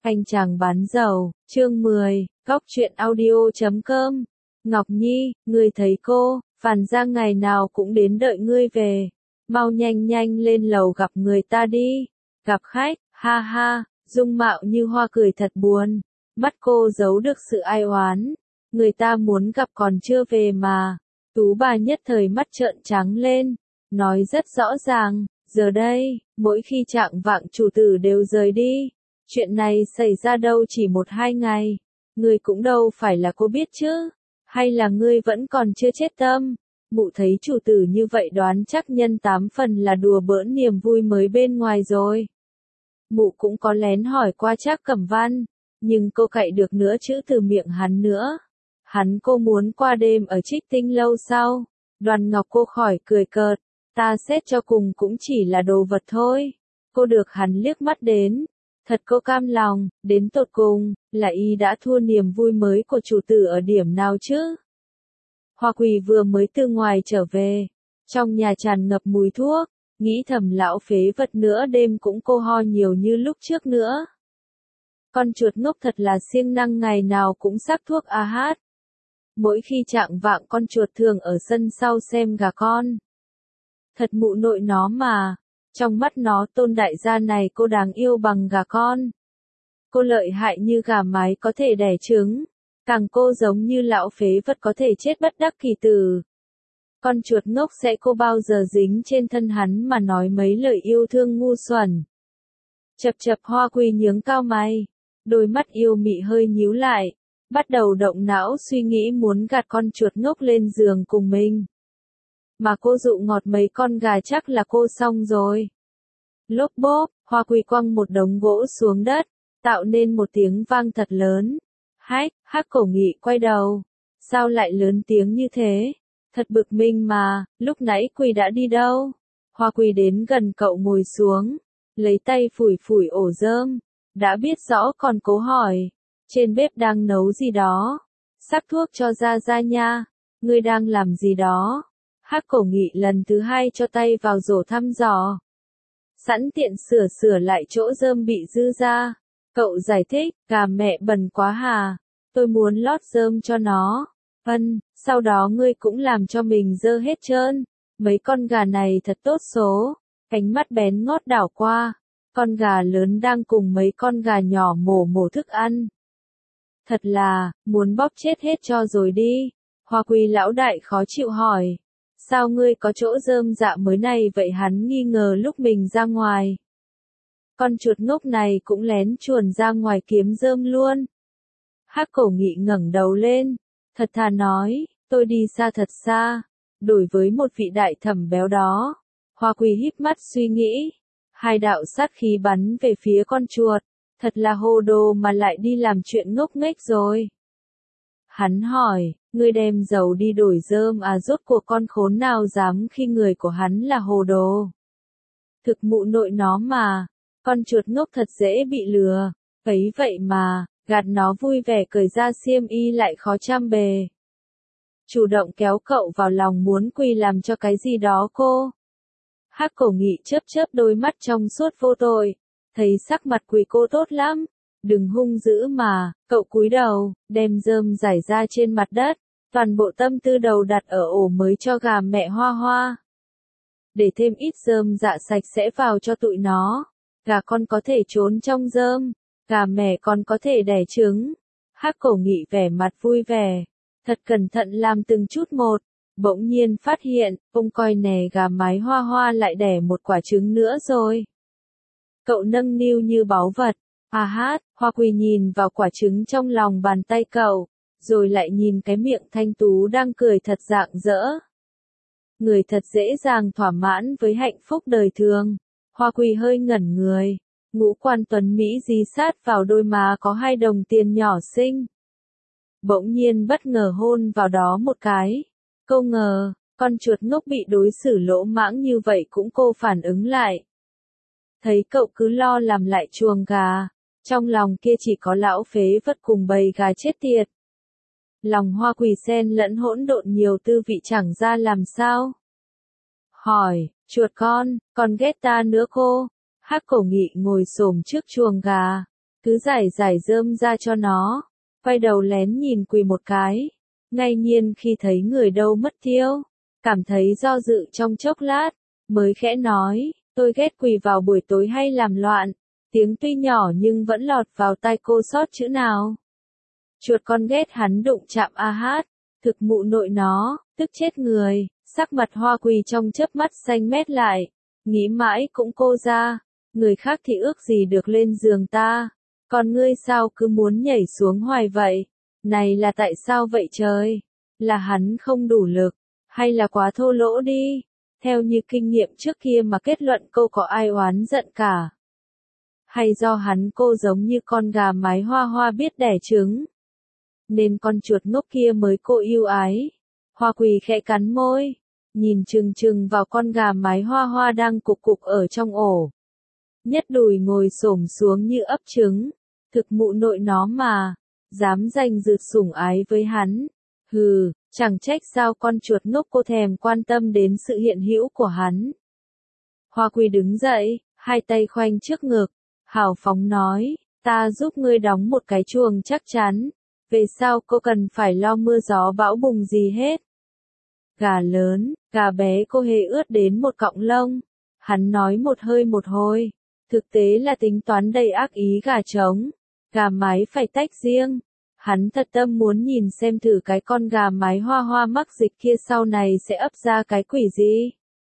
Anh chàng bán dầu, chương 10, góc truyện audio.com. Ngọc Nhi, ngươi thấy cô, Phàn Giang ngày nào cũng đến đợi ngươi về. Mau nhanh nhanh lên lầu gặp người ta đi. Gặp khách, ha ha, dung mạo như hoa cười thật buồn. Mắt cô giấu được sự ai oán. Người ta muốn gặp còn chưa về mà. Tú bà nhất thời mắt trợn trắng lên. Nói rất rõ ràng, giờ đây, mỗi khi trạng vạng chủ tử đều rời đi. Chuyện này xảy ra đâu chỉ 1-2 ngày, ngươi cũng đâu phải là cô biết chứ, hay là ngươi vẫn còn chưa chết tâm. Mụ thấy chủ tử như vậy đoán chắc nhân 8 phần là đùa bỡn niềm vui mới bên ngoài rồi. Mụ cũng có lén hỏi qua Trác Cẩm Văn, nhưng cô cậy được nữa chữ từ miệng hắn nữa. Hắn cô muốn qua đêm ở Trích Tinh lâu sau, Đoàn Ngọc cô khỏi cười cợt, ta xét cho cùng cũng chỉ là đồ vật thôi. Cô được hắn liếc mắt đến. Thật cô cam lòng, đến tột cùng, là y đã thua niềm vui mới của chủ tử ở điểm nào chứ? Hoa Quỳ vừa mới từ ngoài trở về, trong nhà tràn ngập mùi thuốc, nghĩ thầm lão phế vật nữa đêm cũng cô ho nhiều như lúc trước nữa. Con chuột ngốc thật là siêng năng ngày nào cũng sắc thuốc a hát. Mỗi khi trạng vạng con chuột thường ở sân sau xem gà con. Thật mụ nội nó mà. Trong mắt nó Tôn đại gia này cô đáng yêu bằng gà con. Cô lợi hại như gà mái có thể đẻ trứng. Càng cô giống như lão phế vật có thể chết bất đắc kỳ tử. Con chuột ngốc sẽ cô bao giờ dính trên thân hắn mà nói mấy lời yêu thương ngu xuẩn. Chập chập Hoa Quỳ nhướng cao mày. Đôi mắt yêu mị hơi nhíu lại. Bắt đầu động não suy nghĩ muốn gạt con chuột ngốc lên giường cùng mình. Mà cô dụ ngọt mấy con gà chắc là cô xong rồi. Lốp bốp, Hoa Quỳ quăng một đống gỗ xuống đất, tạo nên một tiếng vang thật lớn. Hắc Cổ Nghị quay đầu. Sao lại lớn tiếng như thế? Thật bực mình mà, lúc nãy Quỳ đã đi đâu? Hoa Quỳ đến gần cậu ngồi xuống, lấy tay phủi phủi ổ rơm. Đã biết rõ còn cố hỏi. Trên bếp đang nấu gì đó? Sắc thuốc cho ra nha. Ngươi đang làm gì đó? Hắc Cổ Nghị lần thứ 2 cho tay vào rổ thăm dò. Sẵn tiện sửa lại chỗ rơm bị dư ra. Cậu giải thích, gà mẹ bẩn quá hà. Tôi muốn lót rơm cho nó. Sau đó ngươi cũng làm cho mình dơ hết trơn. Mấy con gà này thật tốt số. Cánh mắt bén ngót đảo qua. Con gà lớn đang cùng mấy con gà nhỏ mổ thức ăn. Thật là, muốn bóp chết hết cho rồi đi. Hoa Quỳ lão đại khó chịu hỏi. Sao ngươi có chỗ rơm dạ mới này vậy hắn nghi ngờ lúc mình ra ngoài. Con chuột ngốc này cũng lén chuồn ra ngoài kiếm rơm luôn. Hắc Cổ Nghị ngẩng đầu lên, thật thà nói, tôi đi xa thật xa, đổi với một vị đại thẩm béo đó. Hoa Quỳ híp mắt suy nghĩ, 2 đạo sát khí bắn về phía con chuột, thật là hồ đồ mà lại đi làm chuyện ngốc nghếch rồi. Hắn hỏi, ngươi đem dầu đi đổi rơm à, rốt cuộc con khốn nào dám khi người của hắn là hồ đồ. Thực mụ nội nó mà, con chuột ngốc thật dễ bị lừa, ấy vậy mà, gạt nó vui vẻ cởi ra xiêm y lại khó trăm bề. Chủ động kéo cậu vào lòng muốn Quỳ làm cho cái gì đó cô. Hắc Cổ Nghị chớp đôi mắt trong suốt vô tội, thấy sắc mặt Quỳ cô tốt lắm. Đừng hung dữ mà, cậu cúi đầu, đem rơm rải ra trên mặt đất, toàn bộ tâm tư đầu đặt ở ổ mới cho gà mẹ Hoa Hoa. Để thêm ít rơm dạ sạch sẽ vào cho tụi nó, gà con có thể trốn trong rơm, gà mẹ còn có thể đẻ trứng. Hắc Cổ Nghị vẻ mặt vui vẻ, thật cẩn thận làm từng chút một, bỗng nhiên phát hiện, ông coi nè gà mái Hoa Hoa lại đẻ một quả trứng nữa rồi. Cậu nâng niu như báu vật. Hoa Quỳ nhìn vào quả trứng trong lòng bàn tay cậu, rồi lại nhìn cái miệng thanh tú đang cười thật rạng rỡ. Người thật dễ dàng thỏa mãn với hạnh phúc đời thường. Hoa Quỳ hơi ngẩn người, ngũ quan tuấn Mỹ dí sát vào đôi má có 2 đồng tiền nhỏ xinh. Bỗng nhiên bất ngờ hôn vào đó một cái. Cô ngờ, con chuột ngốc bị đối xử lỗ mãng như vậy cũng cô phản ứng lại. Thấy cậu cứ lo làm lại chuồng gà, trong lòng kia chỉ có lão phế vật cùng bầy gà chết tiệt. Lòng Hoa Quỳ xen lẫn hỗn độn nhiều tư vị chẳng ra làm sao. Hỏi, chuột con, còn ghét ta nữa cô? Hắc Cổ Nghị ngồi xổm trước chuồng gà, cứ giải giải rơm ra cho nó, quay đầu lén nhìn Quỳ một cái, ngay nhiên khi thấy người đâu mất tiêu, cảm thấy do dự trong chốc lát, mới khẽ nói, tôi ghét Quỳ vào buổi tối hay làm loạn, tiếng tuy nhỏ nhưng vẫn lọt vào tai cô sót chữ nào. Chuột con ghét hắn đụng chạm a hát, thực mụ nội nó, tức chết người, sắc mặt Hoa Quỳ trong chớp mắt xanh mét lại, nghĩ mãi cũng cô ra, người khác thì ước gì được lên giường ta, còn ngươi sao cứ muốn nhảy xuống hoài vậy, này là tại sao vậy trời, là hắn không đủ lực, hay là quá thô lỗ đi, theo như kinh nghiệm trước kia mà kết luận cô có ai oán giận cả. Hay do hắn cô giống như con gà mái Hoa Hoa biết đẻ trứng, nên con chuột ngốc kia mới cô yêu ái. Hoa Quỳ khẽ cắn môi, nhìn chừng chừng vào con gà mái Hoa Hoa đang cục cục ở trong ổ. Nhất đùi ngồi xổm xuống như ấp trứng, thực mụ nội nó mà, dám giành giật sủng ái với hắn. Hừ, chẳng trách sao con chuột ngốc cô thèm quan tâm đến sự hiện hữu của hắn. Hoa Quỳ đứng dậy, hai tay khoanh trước ngực, hào phóng nói, ta giúp ngươi đóng một cái chuồng chắc chắn, về sau cô cần phải lo mưa gió bão bùng gì hết. Gà lớn, gà bé cô hề ướt đến một cọng lông, hắn nói một hơi một hồi, thực tế là tính toán đầy ác ý gà trống, gà mái phải tách riêng. Hắn thật tâm muốn nhìn xem thử cái con gà mái Hoa Hoa mắc dịch kia sau này sẽ ấp ra cái quỷ gì.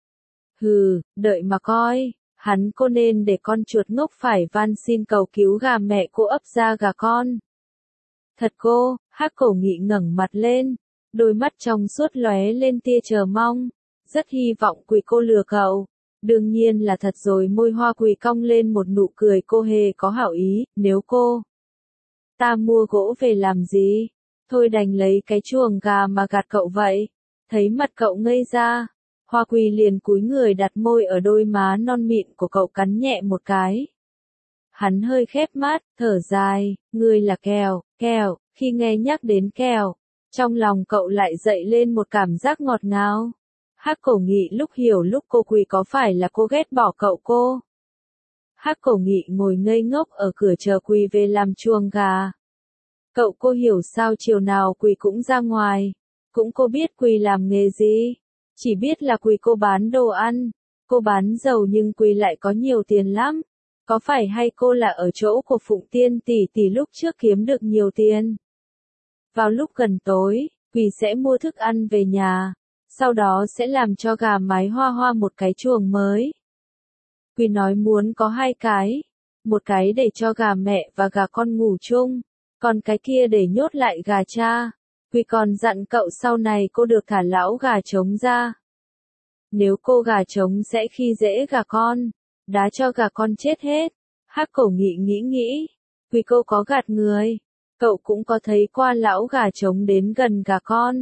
Hừ, đợi mà coi, hắn cô nên để con chuột ngốc phải van xin cầu cứu gà mẹ cô ấp ra gà con. Thật cô, Hắc Cổ Nghị ngẩng mặt lên, đôi mắt trong suốt lóe lên tia chờ mong, rất hy vọng Quỳ cô lừa cậu. Đương nhiên là thật rồi, môi Hoa Quỳ cong lên một nụ cười cô hề có hảo ý, nếu cô. Ta mua gỗ về làm gì? Thôi đành lấy cái chuồng gà mà gạt cậu vậy. Thấy mặt cậu ngây ra, Hoa Quỳ liền cúi người đặt môi ở đôi má non mịn của cậu cắn nhẹ một cái. Hắn hơi khép mắt, thở dài, ngươi là kèo, kèo, khi nghe nhắc đến kèo, trong lòng cậu lại dậy lên một cảm giác ngọt ngào. Hắc Cổ Nghị lúc hiểu lúc cô Quỳ có phải là cô ghét bỏ cậu cô. Hắc Cổ Nghị ngồi ngây ngốc ở cửa chờ Quỳ về làm chuồng gà. Cậu cô hiểu sao chiều nào Quỳ cũng ra ngoài, cũng cô biết Quỳ làm nghề gì, chỉ biết là Quỳ cô bán đồ ăn, cô bán dầu nhưng Quỳ lại có nhiều tiền lắm. Có phải hay cô là ở chỗ của Phụng Tiên tỷ tỷ lúc trước kiếm được nhiều tiền? Vào lúc gần tối, Quỳ sẽ mua thức ăn về nhà, sau đó sẽ làm cho gà mái Hoa Hoa một cái chuồng mới. Quỳ nói muốn có hai cái, một cái để cho gà mẹ và gà con ngủ chung, còn cái kia để nhốt lại gà cha. Quỳ còn dặn cậu sau này cô được thả lão gà trống ra. Nếu cô gà trống sẽ khi dễ gà con, đá cho gà con chết hết. Hắc Cổ Nghị nghĩ, Quỳ cô có gạt người, cậu cũng có thấy qua lão gà trống đến gần gà con.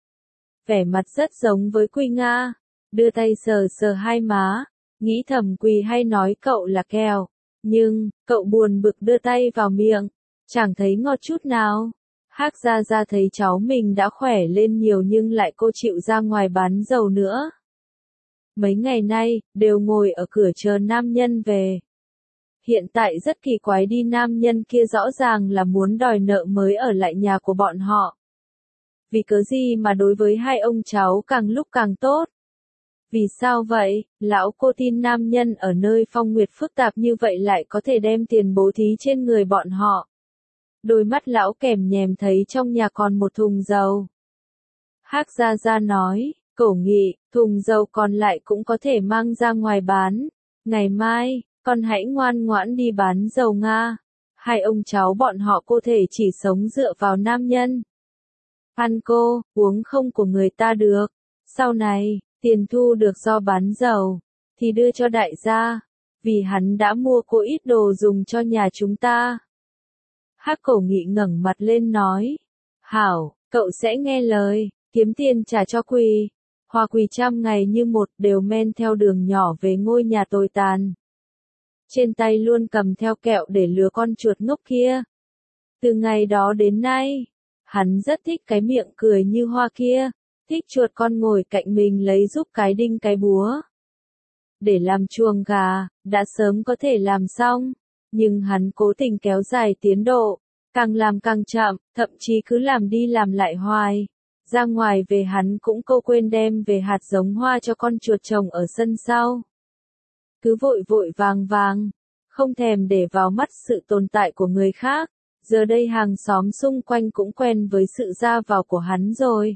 Vẻ mặt rất giống với Quỳ Nga, đưa tay sờ sờ hai má, nghĩ thầm Quỳ hay nói cậu là kèo, nhưng, cậu buồn bực đưa tay vào miệng, chẳng thấy ngọt chút nào. Hắc Gia Gia thấy cháu mình đã khỏe lên nhiều nhưng lại cô chịu ra ngoài bán dầu nữa. Mấy ngày nay, đều ngồi ở cửa chờ nam nhân về. Hiện tại rất kỳ quái đi, nam nhân kia rõ ràng là muốn đòi nợ mới ở lại nhà của bọn họ. Vì cớ gì mà đối với hai ông cháu càng lúc càng tốt? Vì sao vậy? Lão cô tin nam nhân ở nơi phong nguyệt phức tạp như vậy lại có thể đem tiền bố thí trên người bọn họ. Đôi mắt lão kèm nhèm thấy trong nhà còn một thùng dầu. Hắc Gia Gia nói, Cổ Nghị, thùng dầu còn lại cũng có thể mang ra ngoài bán. Ngày mai, con hãy ngoan ngoãn đi bán dầu Nga. Hai ông cháu bọn họ có thể chỉ sống dựa vào nam nhân. Ăn cô, uống không của người ta được. Sau này, tiền thu được do bán dầu, thì đưa cho đại gia. Vì hắn đã mua cô ít đồ dùng cho nhà chúng ta. Hắc Cổ Nghị ngẩng mặt lên nói. Hảo, cậu sẽ nghe lời, kiếm tiền trả cho Quỳ. Hoa Quỳ trăm ngày như một đều men theo đường nhỏ về ngôi nhà tồi tàn. Trên tay luôn cầm theo kẹo để lừa con chuột ngốc kia. Từ ngày đó đến nay, hắn rất thích cái miệng cười như hoa kia, thích chuột con ngồi cạnh mình lấy giúp cái đinh cái búa. Để làm chuồng gà, đã sớm có thể làm xong, Nhưng hắn cố tình kéo dài tiến độ, càng làm càng chậm, thậm chí cứ làm đi làm lại hoài. Ra ngoài về hắn cũng cô quên đem về hạt giống hoa cho con chuột trồng ở sân sau. Cứ vội vội vàng vàng, không thèm để vào mắt sự tồn tại của người khác. Giờ đây hàng xóm xung quanh cũng quen với sự ra vào của hắn rồi.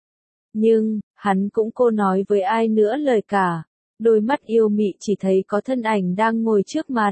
Nhưng, hắn cũng cô nói với ai nữa lời cả. Đôi mắt yêu mị chỉ thấy có thân ảnh đang ngồi trước mặt.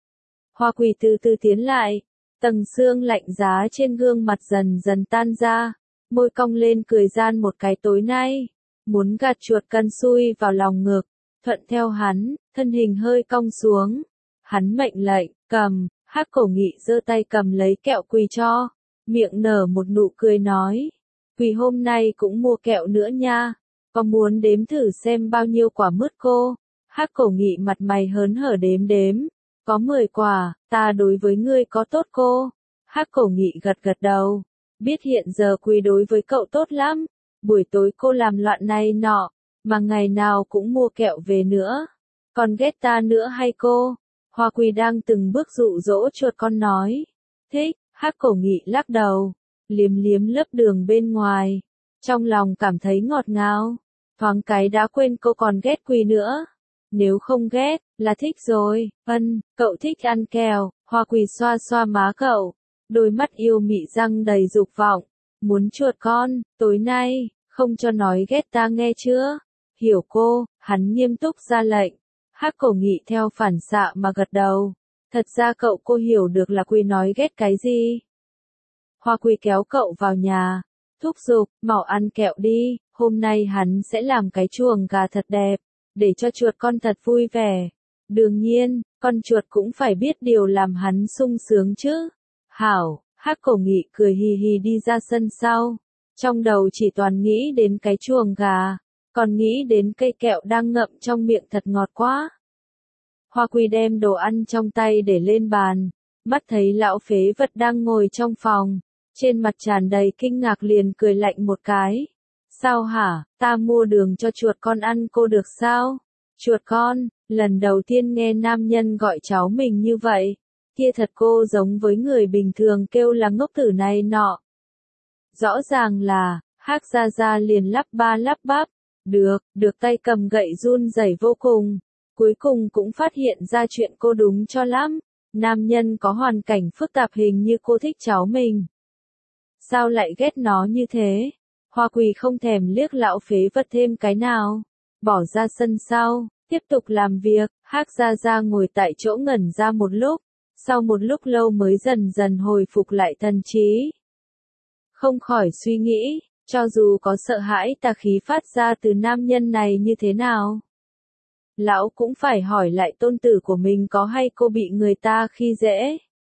Hoa Quỳ từ từ tiến lại, tầng sương lạnh giá trên gương mặt dần dần tan ra, môi cong lên cười gian một cái tối nay, muốn gạt chuột căn xui vào lòng ngực, thuận theo hắn, thân hình hơi cong xuống. Hắn mệnh lệnh, cầm, Hắc Cổ Nghị giơ tay cầm lấy kẹo Quỳ cho, miệng nở một nụ cười nói, Quỳ hôm nay cũng mua kẹo nữa nha, có muốn đếm thử xem bao nhiêu quả mứt cô? Hắc Cổ Nghị mặt mày hớn hở đếm đếm, có 10 quả, ta đối với ngươi có tốt cô? Hắc Cổ Nghị gật gật đầu, biết hiện giờ Quỳ đối với cậu tốt lắm, buổi tối cô làm loạn này nọ, mà ngày nào cũng mua kẹo về nữa, còn ghét ta nữa hay cô? Hoa Quỳ đang từng bước dụ dỗ chuột con nói, thích. Hắc Cổ Nghị lắc đầu, liếm liếm lớp đường bên ngoài, trong lòng cảm thấy ngọt ngào, thoáng cái đã quên cô còn ghét Quỳ nữa. Nếu không ghét, là thích rồi. Cậu thích ăn kẹo. Hoa Quỳ xoa xoa má cậu, đôi mắt yêu mị răng đầy dục vọng, muốn chuột con, tối nay, không cho nói ghét ta nghe chưa? Hiểu cô, hắn nghiêm túc ra lệnh. Hắc Cổ Nghị theo phản xạ mà gật đầu, thật ra cậu cô hiểu được là Quỳ nói ghét cái gì. Hoa Quỳ kéo cậu vào nhà, thúc giục, mau ăn kẹo đi, hôm nay hắn sẽ làm cái chuồng gà thật đẹp, để cho chuột con thật vui vẻ. Đương nhiên, con chuột cũng phải biết điều làm hắn sung sướng chứ. Hảo, Hắc Cổ Nghị cười hì hì đi ra sân sau, trong đầu chỉ toàn nghĩ đến cái chuồng gà, còn nghĩ đến cây kẹo đang ngậm trong miệng thật ngọt quá. Hoa Quỳ đem đồ ăn trong tay để lên bàn, mắt thấy lão phế vật đang ngồi trong phòng, trên mặt tràn đầy kinh ngạc liền cười lạnh một cái. Sao hả, ta mua đường cho chuột con ăn cô được sao? Chuột con, lần đầu tiên nghe nam nhân gọi cháu mình như vậy, kia thật cô giống với người bình thường kêu là ngốc tử này nọ. Rõ ràng là, Hắc Gia Gia liền lắp ba lắp bắp, được tay cầm gậy run rẩy vô cùng, cuối cùng cũng phát hiện ra chuyện cô đúng cho lắm, nam nhân có hoàn cảnh phức tạp hình như cô thích cháu mình. Sao lại ghét nó như thế? Hoa Quỳ không thèm liếc lão phế vật thêm cái nào, bỏ ra sân sau, tiếp tục làm việc. Hắc Gia Gia ngồi tại chỗ ngẩn ra một lúc, sau một lúc lâu mới dần dần hồi phục lại thần trí. Không khỏi suy nghĩ, cho dù có sợ hãi tà khí phát ra từ nam nhân này như thế nào, lão cũng phải hỏi lại tôn tử của mình có hay cô bị người ta khi dễ.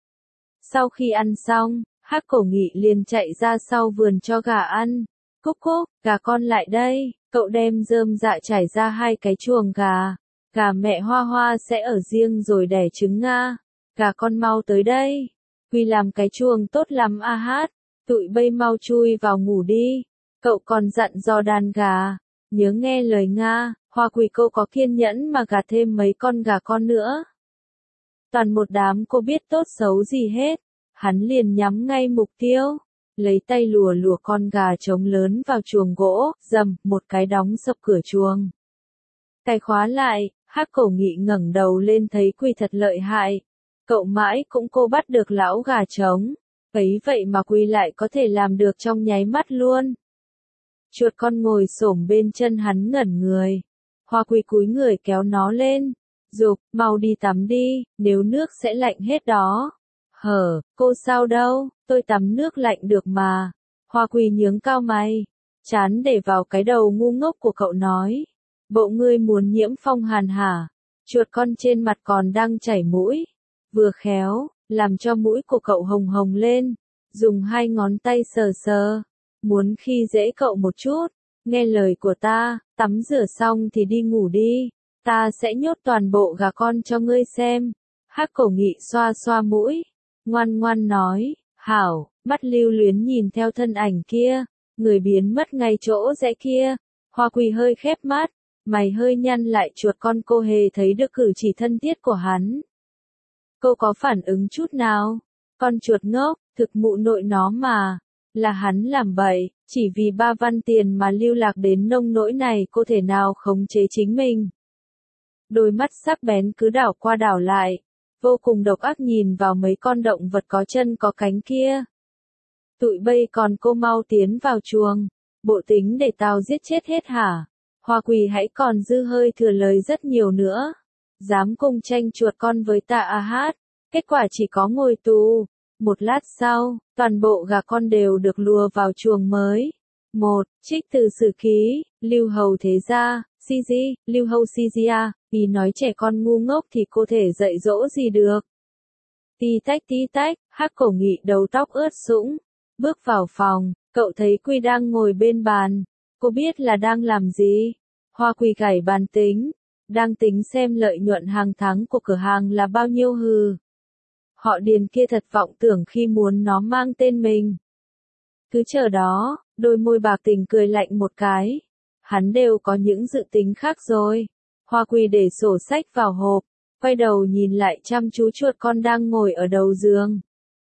Sau khi ăn xong, Hắc Cổ Nghị liền chạy ra sau vườn cho gà ăn. Cúc cúc, gà con lại đây, cậu đem rơm dạ trải ra 2 cái chuồng gà. Gà mẹ Hoa Hoa sẽ ở riêng rồi đẻ trứng Nga. Gà con mau tới đây. Quỳ làm cái chuồng tốt lắm a hát. Tụi bây mau chui vào ngủ đi. Cậu còn dặn dò đàn gà, nhớ nghe lời Nga. Hoa Quỳ cô có kiên nhẫn mà gà thêm mấy con gà con nữa. Toàn một đám cô biết tốt xấu gì hết. Hắn liền nhắm ngay mục tiêu, lấy tay lùa lùa con gà trống lớn vào chuồng gỗ, rầm, một cái đóng sập cửa chuồng. Cài khóa lại, Hắc Cổ Nghị ngẩng đầu lên thấy Quỳ thật lợi hại. Cậu mãi cũng cô bắt được lão gà trống, ấy vậy mà Quỳ lại có thể làm được trong nháy mắt luôn. Chuột con ngồi xổm bên chân hắn ngẩn người. Hoa Quỳ cúi người kéo nó lên, giục, mau đi tắm đi, nếu nước sẽ lạnh hết đó. Cô sao đâu, tôi tắm nước lạnh được mà. Hoa Quỳ nhướng cao mày, chán để vào cái đầu ngu ngốc của cậu nói. Bộ ngươi muốn nhiễm phong hàn hả? Chuột con trên mặt còn đang chảy mũi. Vừa khéo, làm cho mũi của cậu hồng hồng lên, dùng 2 ngón tay sờ sờ. Muốn khi dễ cậu một chút, nghe lời của ta, tắm rửa xong thì đi ngủ đi. Ta sẽ nhốt toàn bộ gà con cho ngươi xem. Hắc Cổ Nghị xoa xoa mũi, ngoan ngoan nói, hảo, mắt lưu luyến nhìn theo thân ảnh kia, người biến mất ngay chỗ rẽ kia. Hoa Quỳ hơi khép mắt, mày hơi nhăn lại chuột con cô hề thấy được cử chỉ thân thiết của hắn. Cô có phản ứng chút nào? Con chuột ngốc, thực mụ nội nó mà. Là hắn làm bậy, chỉ vì 3 văn tiền mà lưu lạc đến nông nỗi này cô thể nào khống chế chính mình. Đôi mắt sắc bén cứ đảo qua đảo lại, vô cùng độc ác nhìn vào mấy con động vật có chân có cánh kia. Tụi bây còn cô mau tiến vào chuồng, bộ tính để tao giết chết hết hả? Hoa Quỳ hãy còn dư hơi thừa lời rất nhiều nữa. Dám cùng tranh chuột con với ta à hát, kết quả chỉ có ngồi tù. Một lát sau, toàn bộ gà con đều được lùa vào chuồng mới. Trích từ sử ký, Lưu Hầu thế gia, Cg, Lưu Hầu Cgia, vì nói trẻ con ngu ngốc thì cô thể dạy dỗ gì được. Tí tách, Hắc Cổ Nghị đầu tóc ướt sũng, bước vào phòng, cậu thấy Quy đang ngồi bên bàn. Cô biết là đang làm gì? Hoa Quỳ gảy bàn tính, đang tính xem lợi nhuận hàng tháng của cửa hàng là bao nhiêu hừ. Họ Điền kia thật vọng tưởng khi muốn nó mang tên mình. Cứ chờ đó, đôi môi bạc tình cười lạnh một cái. Hắn đều có những dự tính khác rồi. Hoa Quỳ để sổ sách vào hộp, quay đầu nhìn lại chăm chú chuột con đang ngồi ở đầu giường.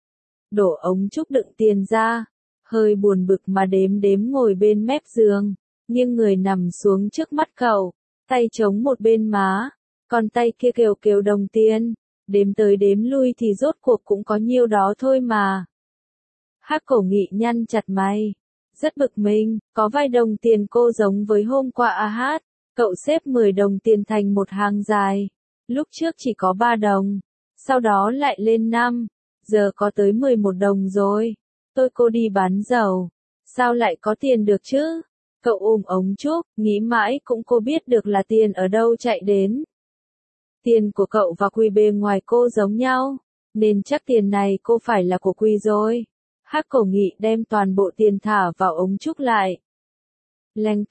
Đổ ống trúc đựng tiền ra, hơi buồn bực mà đếm ngồi bên mép giường, nghiêng người nằm xuống trước mắt cậu, tay chống một bên má, còn tay kia kêu đồng tiền, đếm tới đếm lui thì rốt cuộc cũng có nhiêu đó thôi mà. Hắc Cổ Nghị nhăn chặt mày, rất bực mình, có vài đồng tiền cô giống với hôm qua à hát, cậu xếp 10 đồng tiền thành một hàng dài, lúc trước chỉ có 3 đồng, sau đó lại lên 5, giờ có tới 11 đồng rồi. Cô đi bán dầu, sao lại có tiền được chứ? Cậu ôm ống trúc, nghĩ mãi cũng cô biết được là tiền ở đâu chạy đến. Tiền của cậu và Quy bề ngoài cô giống nhau, nên chắc tiền này cô phải là của Quy rồi. Hắc Cổ Nghị đem toàn bộ tiền thả vào ống trúc lại. Leng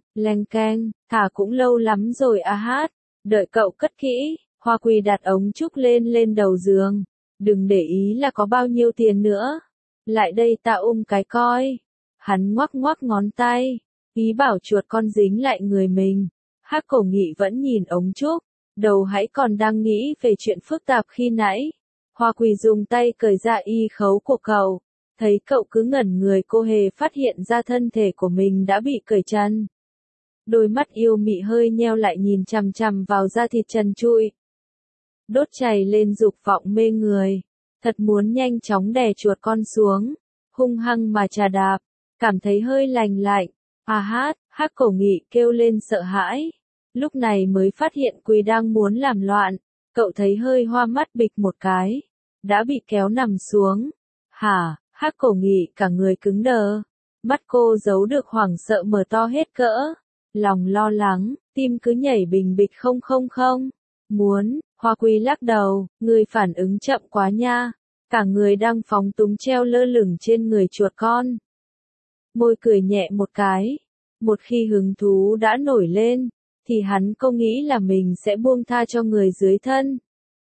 keng, thả cũng lâu lắm rồi à hát, đợi cậu cất kỹ. Hoa Quỳ đặt ống trúc lên đầu giường, đừng để ý là có bao nhiêu tiền nữa. Lại đây ta cái coi. Hắn ngoắc ngón tay, ý bảo chuột con dính lại người mình. Hắc Cổ Nghị vẫn nhìn ống trúc, đầu hãy còn đang nghĩ về chuyện phức tạp khi nãy. Hoa Quỳ dùng tay cởi ra y khấu của cậu, thấy cậu cứ ngẩn người cô hề phát hiện ra thân thể của mình đã bị cởi trần. Đôi mắt yêu mị hơi nheo lại nhìn chằm chằm vào da thịt trần trụi. Đốt chảy lên dục vọng mê người. Thật muốn nhanh chóng đè chuột con xuống, hung hăng mà chà đạp, cảm thấy hơi lành lạnh. À hát, Hắc Cổ Nghị kêu lên sợ hãi. Lúc này mới phát hiện Quy đang muốn làm loạn, cậu thấy hơi hoa mắt bịch một cái, đã bị kéo nằm xuống. Hả, Hắc Cổ Nghị cả người cứng đờ, mắt cô giấu được hoảng sợ mở to hết cỡ, lòng lo lắng, tim cứ nhảy bình bịch không. Muốn, Hoa Quỳ lắc đầu, người phản ứng chậm quá nha, cả người đang phóng túng treo lơ lửng trên người chuột con. Môi cười nhẹ một cái, một khi hứng thú đã nổi lên, thì hắn không nghĩ là mình sẽ buông tha cho người dưới thân.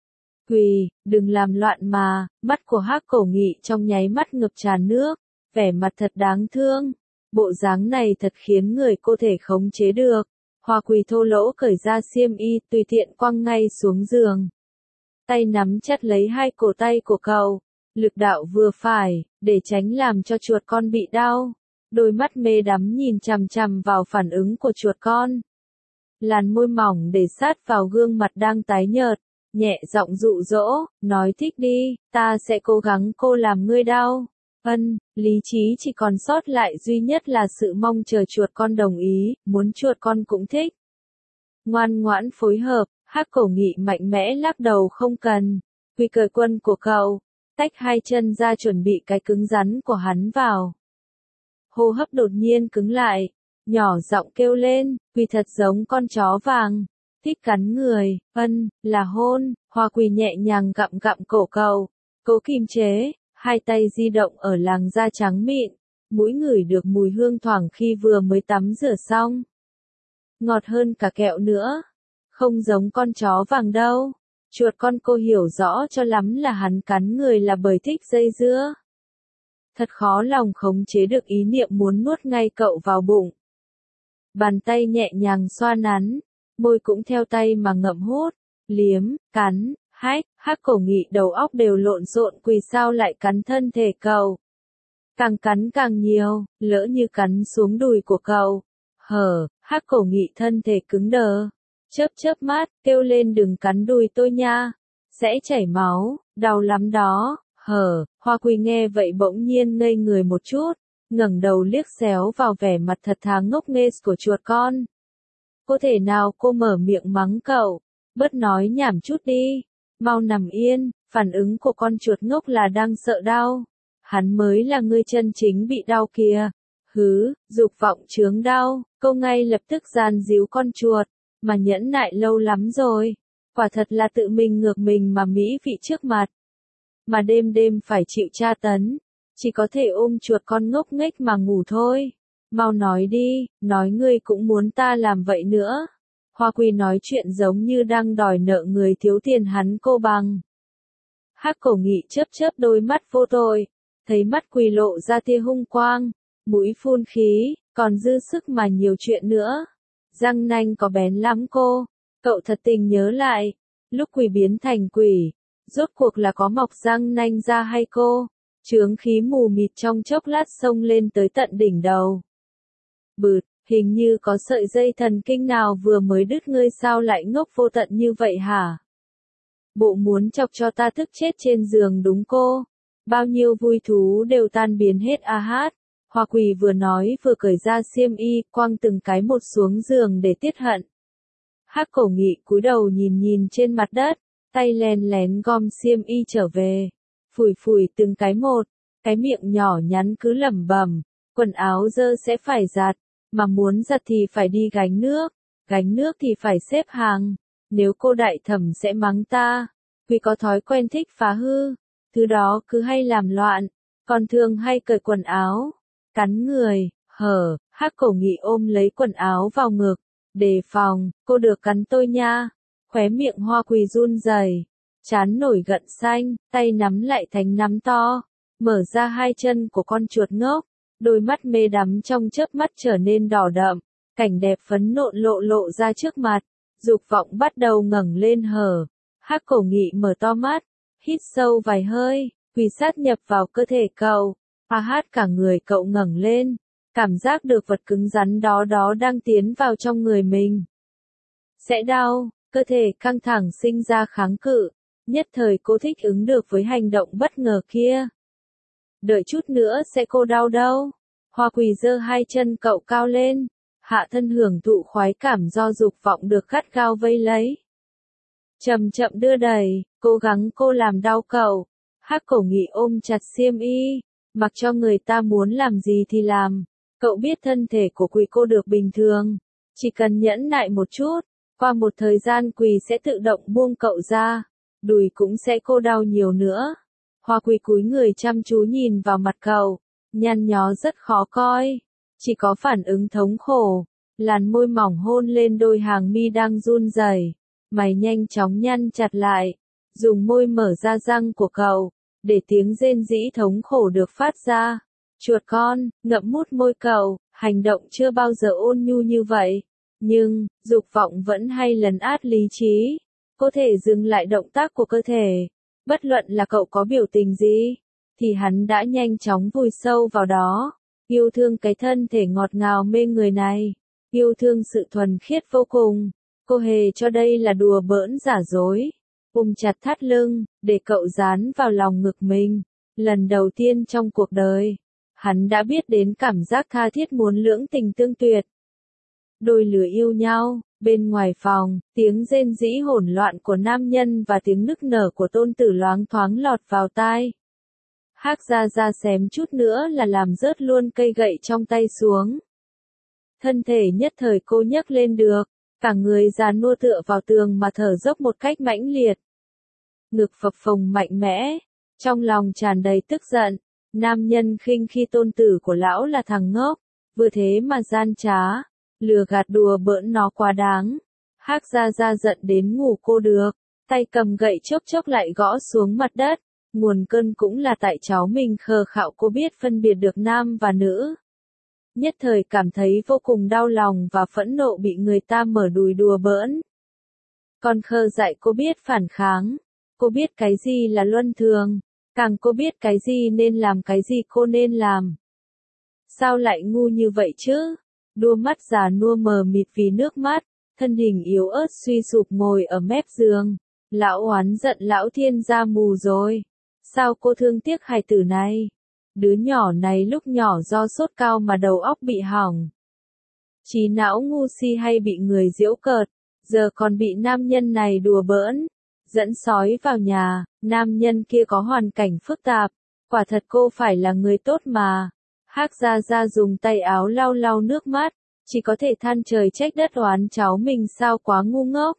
Quỳ, đừng làm loạn mà, mắt của Hắc Cổ Nghị trong nháy mắt ngập tràn nước, vẻ mặt thật đáng thương, bộ dáng này thật khiến người cô thể khống chế được. Hoa Quỳ thô lỗ cởi ra xiêm y tùy tiện quăng ngay xuống giường. Tay nắm chặt lấy hai cổ tay của cậu, lực đạo vừa phải, để tránh làm cho chuột con bị đau. Đôi mắt mê đắm nhìn chằm chằm vào phản ứng của chuột con. Làn môi mỏng để sát vào gương mặt đang tái nhợt, nhẹ giọng dụ dỗ, nói thích đi, ta sẽ cố gắng cô làm ngươi đau. Lý trí chỉ còn sót lại duy nhất là sự mong chờ chuột con đồng ý, muốn chuột con cũng thích. Ngoan ngoãn phối hợp, Hắc Cổ Nghị mạnh mẽ lắc đầu không cần. Quy cởi quân của cậu, tách hai chân ra chuẩn bị cái cứng rắn của hắn vào. Hô hấp đột nhiên cứng lại, nhỏ giọng kêu lên, Quy thật giống con chó vàng, thích cắn người, là hôn. Hoa Quỳ nhẹ nhàng gặm cổ cậu, cố kiềm chế. Hai tay di động ở làn da trắng mịn, mũi ngửi được mùi hương thoảng khi vừa mới tắm rửa xong. Ngọt hơn cả kẹo nữa, không giống con chó vàng đâu. Chuột con cô hiểu rõ cho lắm là hắn cắn người là bởi thích dây dưa. Thật khó lòng khống chế được ý niệm muốn nuốt ngay cậu vào bụng. Bàn tay nhẹ nhàng xoa nắn, môi cũng theo tay mà ngậm hút, liếm, cắn. Hắc Cổ Nghị đầu óc đều lộn xộn, quỳ sao lại cắn thân thể cậu. Càng cắn càng nhiều, lỡ như cắn xuống đùi của cậu. Hắc Cổ Nghị thân thể cứng đờ. Chớp mắt, kêu lên đừng cắn đùi tôi nha. Sẽ chảy máu, đau lắm đó. Hoa Quỳ nghe vậy bỗng nhiên ngây người một chút, ngẩng đầu liếc xéo vào vẻ mặt thật thà ngốc nghếch của chuột con. Có thể nào cô mở miệng mắng cậu, bớt nói nhảm chút đi, mau nằm yên, phản ứng của con chuột ngốc là đang sợ đau. Hắn mới là người chân chính bị đau kìa. Dục vọng chướng đau, cô ngay lập tức gian díu con chuột, mà nhẫn nại lâu lắm rồi. Quả thật là tự mình ngược mình mà mỹ vị trước mặt. Mà đêm đêm phải chịu tra tấn, chỉ có thể ôm chuột con ngốc nghếch mà ngủ thôi. Mau nói đi, nói ngươi cũng muốn ta làm vậy nữa. Hoa Quỳ nói chuyện giống như đang đòi nợ người thiếu tiền hắn cô bằng. Hắc Cổ Nghị chớp đôi mắt vô tội, thấy mắt Quỳ lộ ra tia hung quang, mũi phun khí, còn dư sức mà nhiều chuyện nữa. Răng nanh có bén lắm cô, cậu thật tình nhớ lại, lúc Quỳ biến thành quỷ, rốt cuộc là có mọc răng nanh ra hay cô? Chướng khí mù mịt trong chốc lát xông lên tới tận đỉnh đầu. Hình như có sợi dây thần kinh nào vừa mới đứt, ngươi sao lại ngốc vô tận như vậy hả? Bộ muốn chọc cho ta tức chết trên giường đúng cô? Bao nhiêu vui thú đều tan biến hết a hát. Hoa Quỳ vừa nói vừa cởi ra xiêm y, quăng từng cái một xuống giường để tiết hận. Hắc Cổ Nghị cúi đầu nhìn trên mặt đất, tay lén lén gom xiêm y trở về, phủi từng cái một, cái miệng nhỏ nhắn cứ lẩm bẩm, quần áo dơ sẽ phải giặt, mà muốn giặt thì phải đi gánh nước thì phải xếp hàng, nếu cô đại thẩm sẽ mắng ta, vì có thói quen thích phá hư, thứ đó cứ hay làm loạn, còn thường hay cởi quần áo, cắn người. Hắc Cổ Nghị ôm lấy quần áo vào ngực, đề phòng, cô được cắn tôi nha. Khóe miệng Hoa Quỳ run rẩy, trán nổi gận xanh, tay nắm lại thành nắm to, mở ra hai chân của con chuột ngốc, đôi mắt mê đắm trong chớp mắt trở nên đỏ đậm, cảnh đẹp phấn nộn lộ ra trước mặt, dục vọng bắt đầu ngẩng lên. Hắc Cổ Nghị mở to mắt, hít sâu vài hơi, Quỳ sát nhập vào cơ thể cậu, cả người cậu ngẩng lên, cảm giác được vật cứng rắn đó đang tiến vào trong người mình. Sẽ đau. Cơ thể căng thẳng sinh ra kháng cự, nhất thời cô thích ứng được với hành động bất ngờ kia. Đợi chút nữa sẽ cô đau đâu. Hoa Quỳ giơ hai chân cậu cao lên, hạ thân hưởng thụ khoái cảm do dục vọng được gắt gao vây lấy. Chậm đưa đẩy, cố gắng cô làm đau cậu. Hắc Cổ Nghị ôm chặt xiêm y, mặc cho người ta muốn làm gì thì làm. Cậu biết thân thể của Quỳ cô được bình thường, chỉ cần nhẫn nại một chút. Qua một thời gian Quỳ sẽ tự động buông cậu ra, đùi cũng sẽ cô đau nhiều nữa. Hoa Quỳ cúi người chăm chú nhìn vào mặt cậu, nhăn nhó rất khó coi, chỉ có phản ứng thống khổ, làn môi mỏng hôn lên đôi hàng mi đang run rẩy, mày nhanh chóng nhăn chặt lại, dùng môi mở ra răng của cậu, để tiếng rên rỉ thống khổ được phát ra. Chuột con, ngậm mút môi cậu, hành động chưa bao giờ ôn nhu như vậy. Nhưng, dục vọng vẫn hay lấn át lý trí, có thể dừng lại động tác của cơ thể. Bất luận là cậu có biểu tình gì, thì hắn đã nhanh chóng vùi sâu vào đó. Yêu thương cái thân thể ngọt ngào mê người này, yêu thương sự thuần khiết vô cùng. Cô hề cho đây là đùa bỡn giả dối. Ôm chặt thắt lưng, để cậu dán vào lòng ngực mình. Lần đầu tiên trong cuộc đời, hắn đã biết đến cảm giác tha thiết muốn lưỡng tình tương tuyệt. Đôi lứa yêu nhau, bên ngoài phòng, tiếng rên rỉ hỗn loạn của nam nhân và tiếng nức nở của tôn tử loáng thoáng lọt vào tai. Hắc Gia xém chút nữa là làm rớt luôn cây gậy trong tay xuống. Thân thể nhất thời cô nhấc lên được, cả người già nua tựa vào tường mà thở dốc một cách mãnh liệt. Ngực phập phồng mạnh mẽ, trong lòng tràn đầy tức giận, nam nhân khinh khi tôn tử của lão là thằng ngốc, vừa thế mà gian trá. Lừa gạt đùa bỡn nó quá đáng. Hắc Gia giận đến ngủ cô được, tay cầm gậy chốc lại gõ xuống mặt đất. Nguồn cơn cũng là tại cháu mình khờ khạo, cô biết phân biệt được nam và nữ. Nhất thời cảm thấy vô cùng đau lòng và phẫn nộ bị người ta mở đùi đùa bỡn. Con khờ dại cô biết phản kháng, Cô biết cái gì là luân thường, càng cô biết cái gì nên làm cái gì cô nên làm. Sao lại ngu như vậy chứ? Đôi mắt già nua mờ mịt vì nước mắt, thân hình yếu ớt suy sụp ngồi ở mép giường. Lão oán giận lão thiên gia mù rồi. Sao cô thương tiếc hài tử này? Đứa nhỏ này lúc nhỏ do sốt cao mà đầu óc bị hỏng. Trí não ngu si hay bị người giễu cợt, giờ còn bị nam nhân này đùa bỡn, dẫn sói vào nhà, nam nhân kia có hoàn cảnh phức tạp, quả thật cô phải là người tốt mà. Hắc Gia Gia dùng tay áo lau lau nước mắt, chỉ có thể than trời trách đất oán cháu mình sao quá ngu ngốc.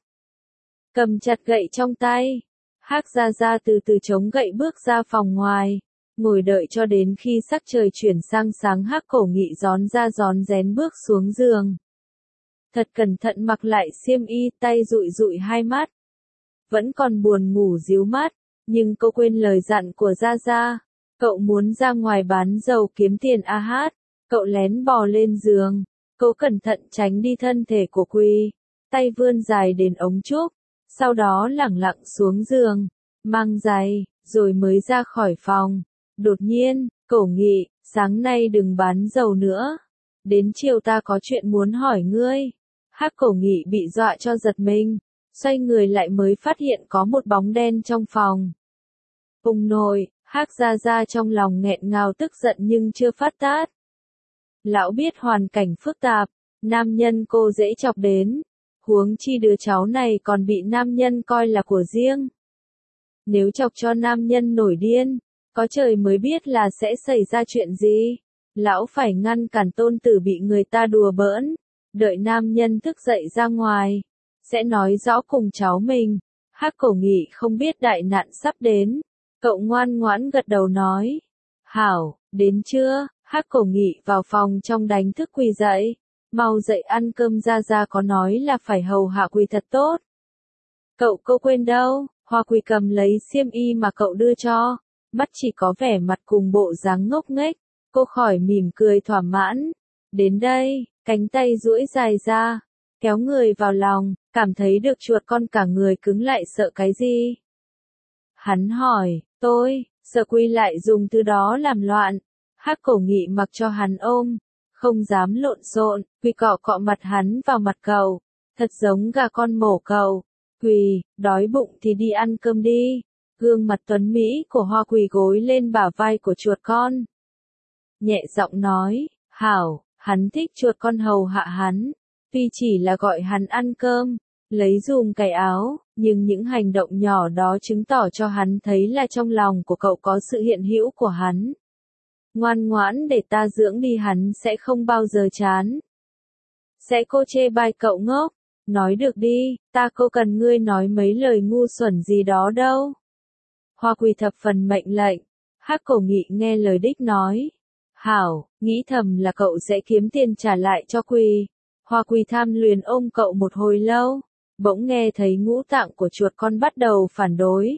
Cầm chặt gậy trong tay, Hắc Gia Gia từ từ chống gậy bước ra phòng ngoài, ngồi đợi cho đến khi sắc trời chuyển sang sáng. Hắc Cổ Nghị rón ra rón rén bước xuống giường. Thật cẩn thận mặc lại xiêm y, tay dụi dụi hai mắt. Vẫn còn buồn ngủ díu mắt, nhưng cô quên lời dặn của Gia Gia. Cậu muốn ra ngoài bán dầu kiếm tiền a hát. Cậu lén bò lên giường, cố cẩn thận tránh đi thân thể của Quỳ, tay vươn dài đến ống trúc, sau đó lẳng lặng xuống giường, mang giày, rồi mới ra khỏi phòng. Đột nhiên, Cổ Nghị, sáng nay đừng bán dầu nữa. Đến chiều ta có chuyện muốn hỏi ngươi. Hắc Cổ Nghị bị dọa cho giật mình, xoay người lại mới phát hiện có một bóng đen trong phòng. Ông nội, Hắc Gia Gia trong lòng nghẹn ngào tức giận nhưng chưa phát tát. Lão biết hoàn cảnh phức tạp, nam nhân cô dễ chọc đến, huống chi đứa cháu này còn bị nam nhân coi là của riêng. Nếu chọc cho nam nhân nổi điên, có trời mới biết là sẽ xảy ra chuyện gì. Lão phải ngăn cản tôn tử bị người ta đùa bỡn, đợi nam nhân thức dậy ra ngoài, sẽ nói rõ cùng cháu mình. Hắc Cổ Nghị không biết đại nạn sắp đến, cậu ngoan ngoãn gật đầu nói. Hảo, đến chưa? Hắc Cổ Nghị vào phòng trong đánh thức Quỳ dậy. Mau dậy ăn cơm, Gia Gia có nói là phải hầu hạ Quỳ thật tốt. Cô quên đâu? Hoa Quỳ cầm lấy xiêm y mà cậu đưa cho, mắt chỉ có vẻ mặt cùng bộ dáng ngốc nghếch. Cô khỏi mỉm cười thỏa mãn. Đến đây, cánh tay duỗi dài ra, kéo người vào lòng, cảm thấy được chuột con cả người cứng lại. Sợ cái gì? Hắn hỏi. Tôi sợ Quỳ lại dùng thứ đó làm loạn. Hắc Cổ Nghị mặc cho hắn ôm, không dám lộn xộn. Quỳ cọ cọ mặt hắn vào mặt cậu, thật giống gà con mổ cậu. Quỳ, đói bụng thì đi ăn cơm đi. Gương mặt tuấn mỹ của Hoa Quỳ gối lên bả vai của chuột con, nhẹ giọng nói. Hảo, hắn thích chuột con hầu hạ hắn, tuy chỉ là gọi hắn ăn cơm, lấy giùm cái áo, nhưng những hành động nhỏ đó chứng tỏ cho hắn thấy là trong lòng của cậu có sự hiện hữu của hắn. Ngoan ngoãn để ta dưỡng đi, hắn sẽ không bao giờ chán. Sẽ cô chê bai cậu ngốc? Nói được đi, ta cô cần ngươi nói mấy lời ngu xuẩn gì đó đâu. Hoa Quỳ thập phần mệnh lệnh. Hắc Cổ Nghị nghe lời đích nói. Hảo, nghĩ thầm là cậu sẽ kiếm tiền trả lại cho Quỳ. Hoa Quỳ tham luyến ôm cậu một hồi lâu, bỗng nghe thấy ngũ tạng của chuột con bắt đầu phản đối.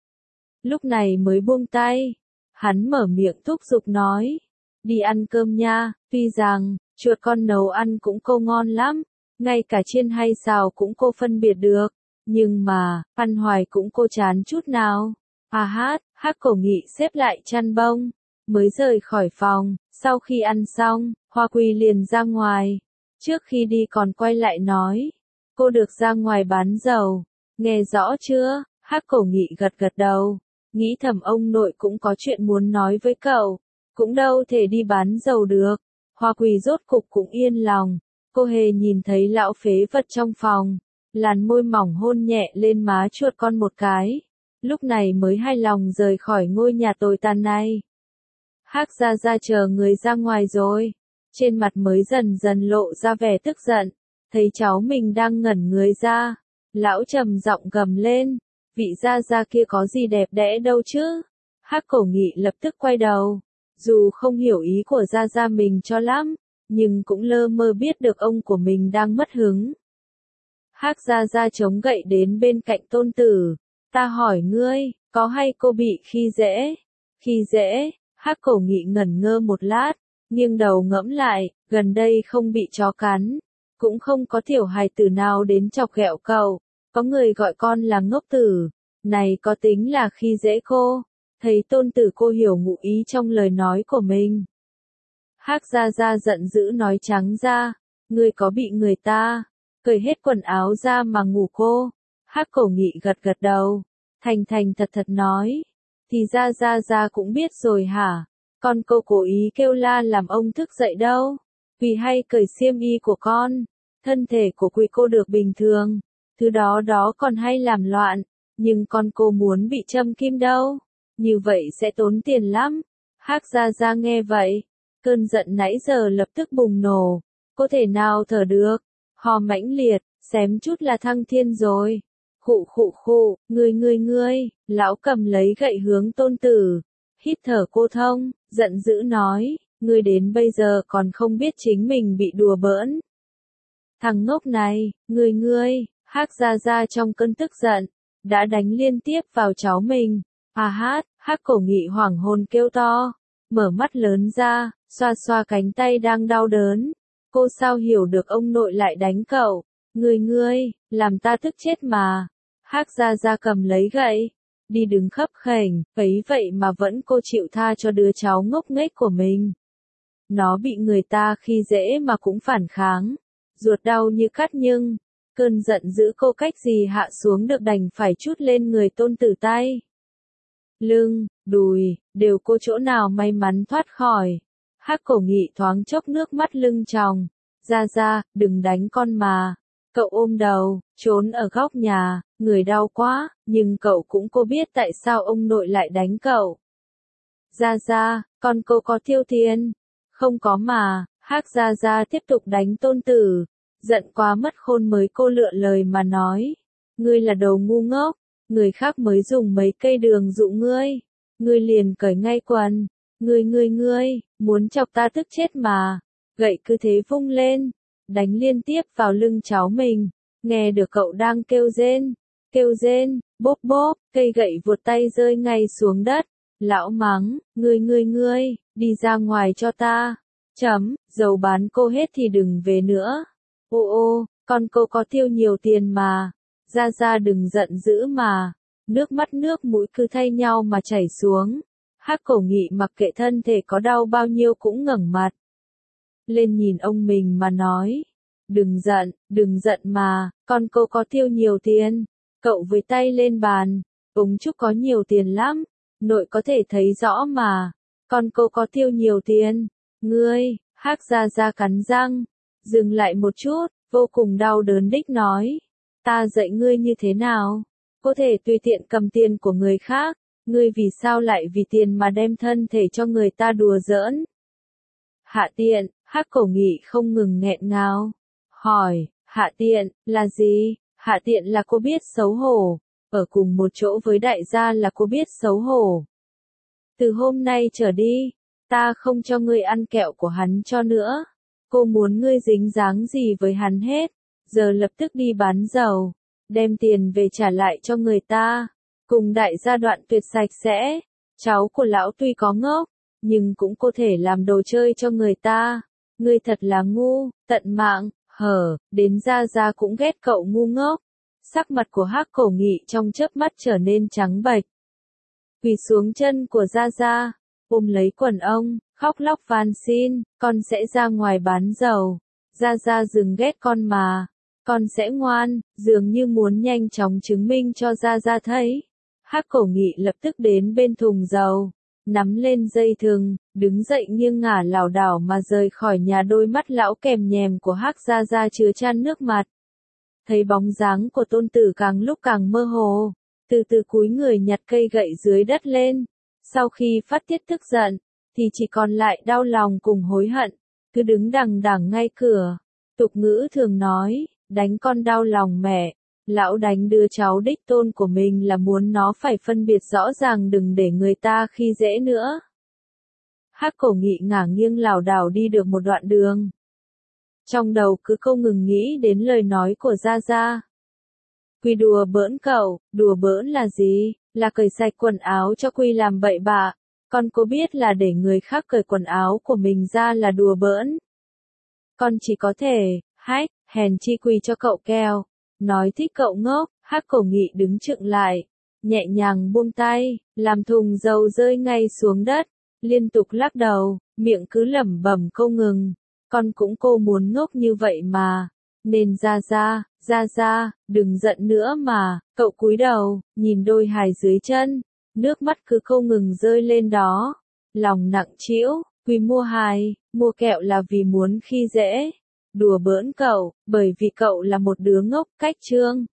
Lúc này mới buông tay. Hắn mở miệng thúc giục nói. Đi ăn cơm nha, tuy rằng, chuột con nấu ăn cũng cô ngon lắm, ngay cả chiên hay xào cũng cô phân biệt được, nhưng mà, ăn hoài cũng cô chán chút nào. À hát, Hắc Cổ Nghị xếp lại chăn bông, mới rời khỏi phòng. Sau khi ăn xong, Hoa Quỳ liền ra ngoài. Trước khi đi còn quay lại nói. Cô được ra ngoài bán dầu, nghe rõ chưa? Hắc Cổ Nghị gật gật đầu, nghĩ thầm ông nội cũng có chuyện muốn nói với cậu, cũng đâu thể đi bán dầu được. Hoa Quỳ rốt cục cũng yên lòng, cô hề nhìn thấy lão phế vật trong phòng, làn môi mỏng hôn nhẹ lên má chuột con một cái, lúc này mới hài lòng rời khỏi ngôi nhà tồi tàn này. Hắc Gia Gia chờ người ra ngoài rồi, trên mặt mới dần dần lộ ra vẻ tức giận, thấy cháu mình đang ngẩn người ra, lão trầm giọng gầm lên. Vị Gia Gia kia có gì đẹp đẽ đâu chứ? Hắc Cổ Nghị lập tức quay đầu, dù không hiểu ý của Gia Gia mình cho lắm, nhưng cũng lơ mơ biết được ông của mình đang mất hứng. Hắc Gia Gia chống gậy đến bên cạnh tôn tử. Ta hỏi ngươi, có hay cô bị khi dễ? Khi dễ? Hắc Cổ Nghị ngẩn ngơ một lát, nghiêng đầu ngẫm lại, gần đây không bị chó cắn, cũng không có tiểu hài tử nào đến chọc ghẹo cậu, có người gọi con là ngốc tử, Này có tính là khi dễ cô? Thấy tôn tử cô hiểu ngụ ý trong lời nói của mình. Hắc Gia Gia giận dữ nói trắng ra, ngươi có bị người ta cởi hết quần áo ra mà ngủ cô? Hắc Cổ Nghị gật gật đầu, thành thành thật thật nói, thì Gia Gia cũng biết rồi hả? Con cô cố ý kêu la làm ông thức dậy đâu, vì hay cởi xiêm y của con, thân thể của quỷ cô được bình thường, thứ đó đó còn hay làm loạn, nhưng con cô muốn bị châm kim đâu, như vậy sẽ tốn tiền lắm. Hắc Gia Gia nghe vậy, cơn giận nãy giờ lập tức bùng nổ, có thể nào thở được, hò mãnh liệt, xém chút là thăng thiên rồi. Khụ khụ khụ, ngươi, lão cầm lấy gậy hướng tôn tử, hít thở cô thông, giận dữ nói, ngươi đến bây giờ còn không biết chính mình bị đùa bỡn. Thằng ngốc này, ngươi, Hắc Gia Gia trong cơn tức giận, đã đánh liên tiếp vào cháu mình. Hắc Cổ Nghị hoảng hồn kêu to, mở mắt lớn ra, xoa xoa cánh tay đang đau đớn. Cô sao hiểu được ông nội lại đánh cậu? Ngươi, làm ta tức chết mà. Hắc Gia Gia cầm lấy gậy, đi đứng khấp khểnh, ấy vậy mà vẫn cô chịu tha cho đứa cháu ngốc nghếch của mình. Nó bị người ta khi dễ mà cũng phản kháng, ruột đau như cắt nhưng, cơn giận dữ cô cách gì hạ xuống được đành phải trút lên người tôn tử tay. Lưng, đùi, đều cô chỗ nào may mắn thoát khỏi. Hắc Cổ Nghị thoáng chốc nước mắt lưng tròng, Gia, đừng đánh con mà. Cậu ôm đầu, trốn ở góc nhà, người đau quá, nhưng cậu cũng cô biết tại sao ông nội lại đánh cậu. Gia, con cô có tiêu tiền? Không có mà, Hắc Gia tiếp tục đánh tôn tử, giận quá mất khôn mới cô lựa lời mà nói. Ngươi là đồ ngu ngốc, người khác mới dùng mấy cây đường dụ ngươi liền cởi ngay quần. Ngươi, muốn chọc ta tức chết mà. Gậy cứ thế vung lên, đánh liên tiếp vào lưng cháu mình, nghe được cậu đang kêu rên, bốp, cây gậy vụt tay rơi ngay xuống đất. Lão mắng, ngươi, đi ra ngoài cho ta. Dầu bán cô hết thì đừng về nữa. Ô, con cô có tiêu nhiều tiền mà. Gia đừng giận dữ mà. Nước mắt nước mũi cứ thay nhau mà chảy xuống. Hắc Cổ Nghị mặc kệ thân thể có đau bao nhiêu cũng ngẩng mặt lên nhìn ông mình mà nói. Đừng giận mà, con cô có tiêu nhiều tiền. Cậu với tay lên bàn, ông Trúc có nhiều tiền lắm, nội có thể thấy rõ mà. Con cô có tiêu nhiều tiền. Ngươi, Hắc Gia cắn răng, dừng lại một chút, vô cùng đau đớn đích nói. Ta dạy ngươi như thế nào? Có thể tùy tiện cầm tiền của người khác, ngươi vì sao lại vì tiền mà đem thân thể cho người ta đùa giỡn? Hạ tiện, Hắc Cổ Nghị không ngừng nghẹn ngào. Hỏi, hạ tiện, là gì? Hạ tiện là cô biết xấu hổ. Ở cùng một chỗ với đại gia là cô biết xấu hổ. Từ hôm nay trở đi, ta không cho ngươi ăn kẹo của hắn cho nữa. Cô muốn ngươi dính dáng gì với hắn hết. Giờ lập tức đi bán dầu, đem tiền về trả lại cho người ta. Cùng đại gia đoạn tuyệt sạch sẽ. Cháu của lão tuy có ngốc, nhưng cũng có thể làm đồ chơi cho người ta. Ngươi thật là ngu, tận mạng, đến Gia cũng ghét cậu ngu ngốc. Sắc mặt của Hắc Cổ Nghị trong chớp mắt trở nên trắng bệch. Quỳ xuống chân của Gia, ôm lấy quần ông, khóc lóc van xin, con sẽ ra ngoài bán dầu. Gia dừng ghét con mà, con sẽ ngoan, dường như muốn nhanh chóng chứng minh cho Gia thấy. Hắc Cổ Nghị lập tức đến bên thùng dầu, nắm lên dây thừng, đứng dậy nghiêng ngả lảo đảo mà rời khỏi nhà. Đôi mắt lão kèm nhèm của Hắc Gia chứa chan nước mặt. Thấy bóng dáng của tôn tử càng lúc càng mơ hồ, từ từ cúi người nhặt cây gậy dưới đất lên. Sau khi phát tiết tức giận, thì chỉ còn lại đau lòng cùng hối hận, cứ đứng đằng đằng ngay cửa. Tục ngữ thường nói, đánh con đau lòng mẹ. Lão đánh đứa cháu đích tôn của mình là muốn nó phải phân biệt rõ ràng, đừng để người ta khi dễ nữa. Hắc Cổ Nghị ngả nghiêng lảo đảo đi được một đoạn đường. Trong đầu cứ không ngừng nghĩ đến lời nói của Gia. Quy đùa bỡn cậu, đùa bỡn là gì? Là cởi sạch quần áo cho Quy làm bậy bạ. Con có biết là để người khác cởi quần áo của mình ra là đùa bỡn? Con chỉ có thể, hèn chi Quy cho cậu keo. Nói thích cậu ngốc. Hắc Cổ Nghị đứng chựng lại, nhẹ nhàng buông tay, làm thùng dầu rơi ngay xuống đất, liên tục lắc đầu, miệng cứ lẩm bẩm không ngừng. Con cũng cô muốn ngốc như vậy mà. Nên ra, đừng giận nữa mà. Cậu cúi đầu, nhìn đôi hài dưới chân, nước mắt cứ không ngừng rơi lên đó. Lòng nặng trĩu, Quy mua hài, mua kẹo là vì muốn khi dễ, đùa bỡn cậu, bởi vì cậu là một đứa ngốc, cách Trương.